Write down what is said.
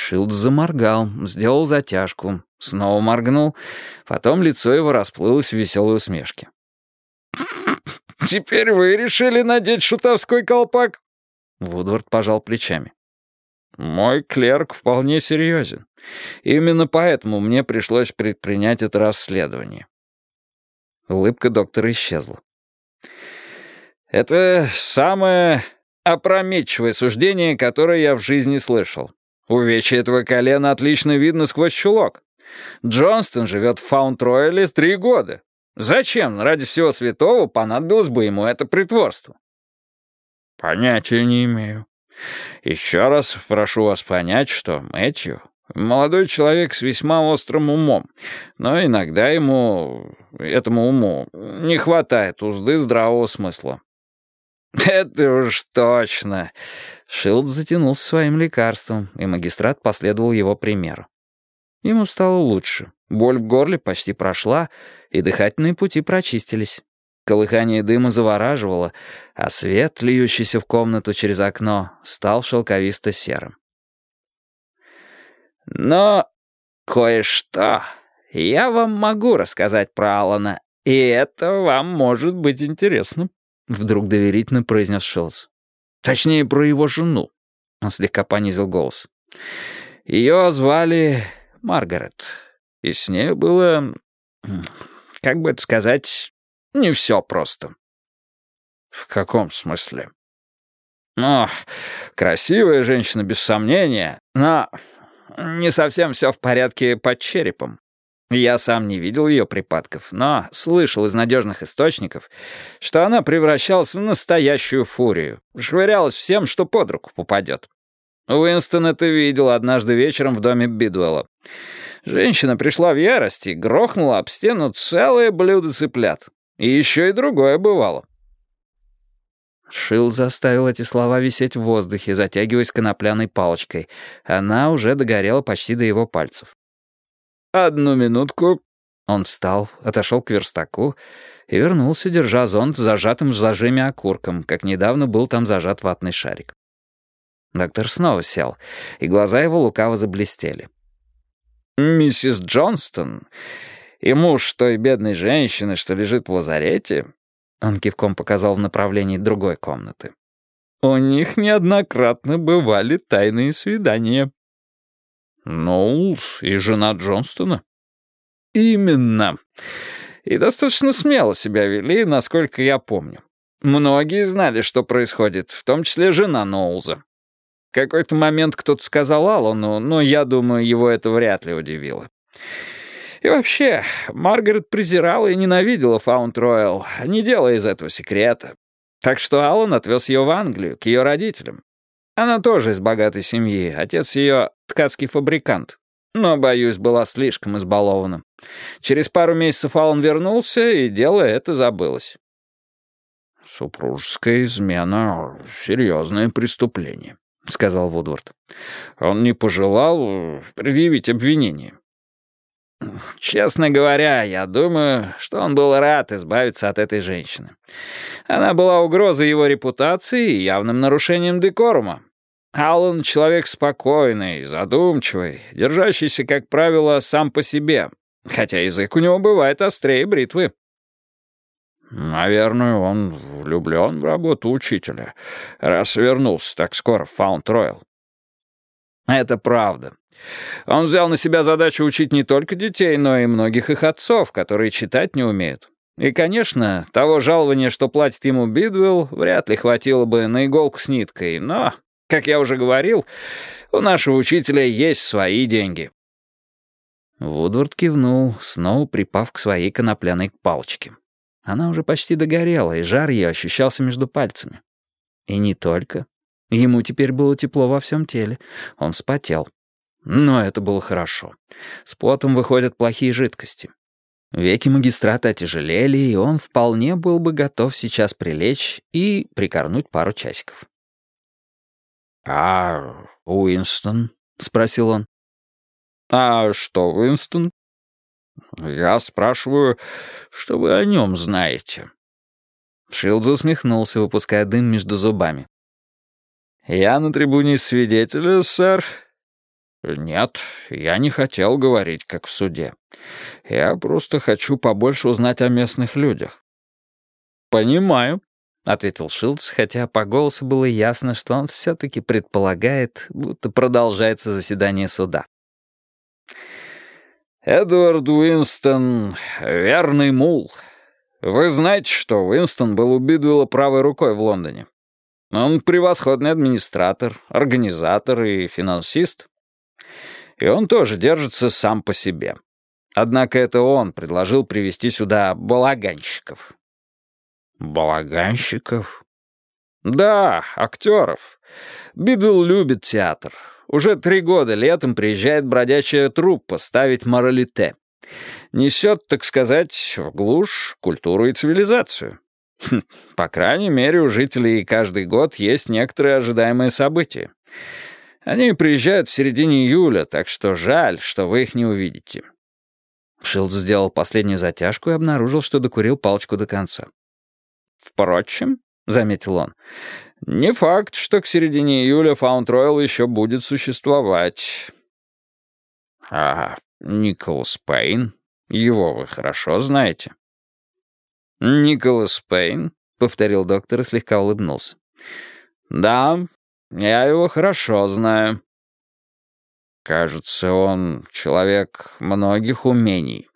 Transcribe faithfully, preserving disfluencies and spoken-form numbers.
Шилдс заморгал, сделал затяжку, снова моргнул, потом лицо его расплылось в веселой усмешке. «Теперь вы решили надеть шутовской колпак?» Вудвард пожал плечами. «Мой клерк вполне серьезен. Именно поэтому мне пришлось предпринять это расследование». Улыбка доктора исчезла. «Это самое опрометчивое суждение, которое я в жизни слышал. Увечье этого колена отлично видно сквозь чулок. Джонстон живет в Фаунд-Рояле три года. Зачем, ради всего святого, понадобилось бы ему это притворство?» «Понятия не имею. Еще раз прошу вас понять, что Мэтью — молодой человек с весьма острым умом, но иногда ему, этому уму, не хватает узды здравого смысла». «Это уж точно!» Шилдс затянулся своим лекарством, и магистрат последовал его примеру. Ему стало лучше, боль в горле почти прошла, и дыхательные пути прочистились. Колыхание дыма завораживало, а свет, льющийся в комнату через окно, стал шелковисто-серым. «Но кое-что я вам могу рассказать про Алана, и это вам может быть интересно», — вдруг доверительно произнес Шилдс. «Точнее, про его жену», — он слегка понизил голос. «Ее звали Маргарет, и с ней было, как бы это сказать, не все просто». «В каком смысле?» «Ну, красивая женщина, без сомнения, но не совсем все в порядке под черепом. Я сам не видел ее припадков, но слышал из надежных источников, что она превращалась в настоящую фурию, швырялась всем, что под руку попадет. Уинстон это видел однажды вечером в доме Бидуэлла. Женщина пришла в ярость и грохнула об стену целое блюдо цыплят. И еще и другое бывало». Шилдс заставил эти слова висеть в воздухе, затягиваясь конопляной палочкой. Она уже догорела почти до его пальцев. «Одну минутку». Он встал, отошел к верстаку и вернулся, держа зонт с зажатым в зажиме окурком, как недавно был там зажат ватный шарик. Доктор снова сел, и глаза его лукаво заблестели. «Миссис Джонстон и муж той бедной женщины, что лежит в лазарете», он кивком показал в направлении другой комнаты, «у них неоднократно бывали тайные свидания». «Ну, и жена Джонстона?» «Именно. И достаточно смело себя вели, насколько я помню. Многие знали, что происходит, в том числе жена Ноулза. В какой-то момент кто-то сказал Аллану, но я думаю, его это вряд ли удивило. И вообще, Маргарет презирала и ненавидела Фаунд-Роял, не делая из этого секрета. Так что Аллан отвез ее в Англию, к ее родителям. Она тоже из богатой семьи, отец ее ткацкий фабрикант. Но, боюсь, была слишком избалована. Через пару месяцев Аллан вернулся, и дело это забылось». «Супружеская измена — серьезное преступление», — сказал Вудвард. «Он не пожелал предъявить обвинение». «Честно говоря, я думаю, что он был рад избавиться от этой женщины. Она была угрозой его репутации и явным нарушением декорума. Аллан — человек спокойный, задумчивый, держащийся, как правило, сам по себе, хотя язык у него бывает острее бритвы». «Наверное, он влюблен в работу учителя, раз вернулся так скоро в Фаунд-Роял». «Это правда. Он взял на себя задачу учить не только детей, но и многих их отцов, которые читать не умеют. И, конечно, того жалования, что платит ему Бидуэлл, вряд ли хватило бы на иголку с ниткой, но, как я уже говорил, у нашего учителя есть свои деньги». Вудвард кивнул, снова припав к своей конопляной палочке. Она уже почти догорела, и жар ее ощущался между пальцами. И не только. Ему теперь было тепло во всем теле. Он вспотел. Но это было хорошо. С потом выходят плохие жидкости. Веки магистрата отяжелели, и он вполне был бы готов сейчас прилечь и прикорнуть пару часиков. «А Уинстон?» — спросил он. «А что Уинстон?» «Я спрашиваю, что вы о нем знаете». Шилдс усмехнулся, выпуская дым между зубами. «Я на трибуне свидетеля, сэр. «Нет, я не хотел говорить, как в суде. Я просто хочу побольше узнать о местных людях». «Понимаю», — ответил Шилдс, хотя по голосу было ясно, что он все-таки предполагает, будто продолжается заседание суда. «Эдвард Уинстон — верный мул. Вы знаете, что Уинстон был у Бидвелла правой рукой в Лондоне? Он превосходный администратор, организатор и финансист. И он тоже держится сам по себе. Однако это он предложил привезти сюда балаганщиков». «Балаганщиков?» «Да, актеров. Бидвелл любит театр. Уже три года летом приезжает бродячая труппа ставить моралите. Несет, так сказать, в глушь культуру и цивилизацию. Хм, по крайней мере, у жителей каждый год есть некоторые ожидаемые события. Они приезжают в середине июля, так что жаль, что вы их не увидите». Шилдс сделал последнюю затяжку и обнаружил, что докурил палочку до конца. «Впрочем», — заметил он, — «не факт, что к середине июля Фаунд-Ройл еще будет существовать». «А Николас Пейн? Его вы хорошо знаете?» «Николас Пейн», — повторил доктор и слегка улыбнулся. «Да, я его хорошо знаю». «Кажется, он человек многих умений».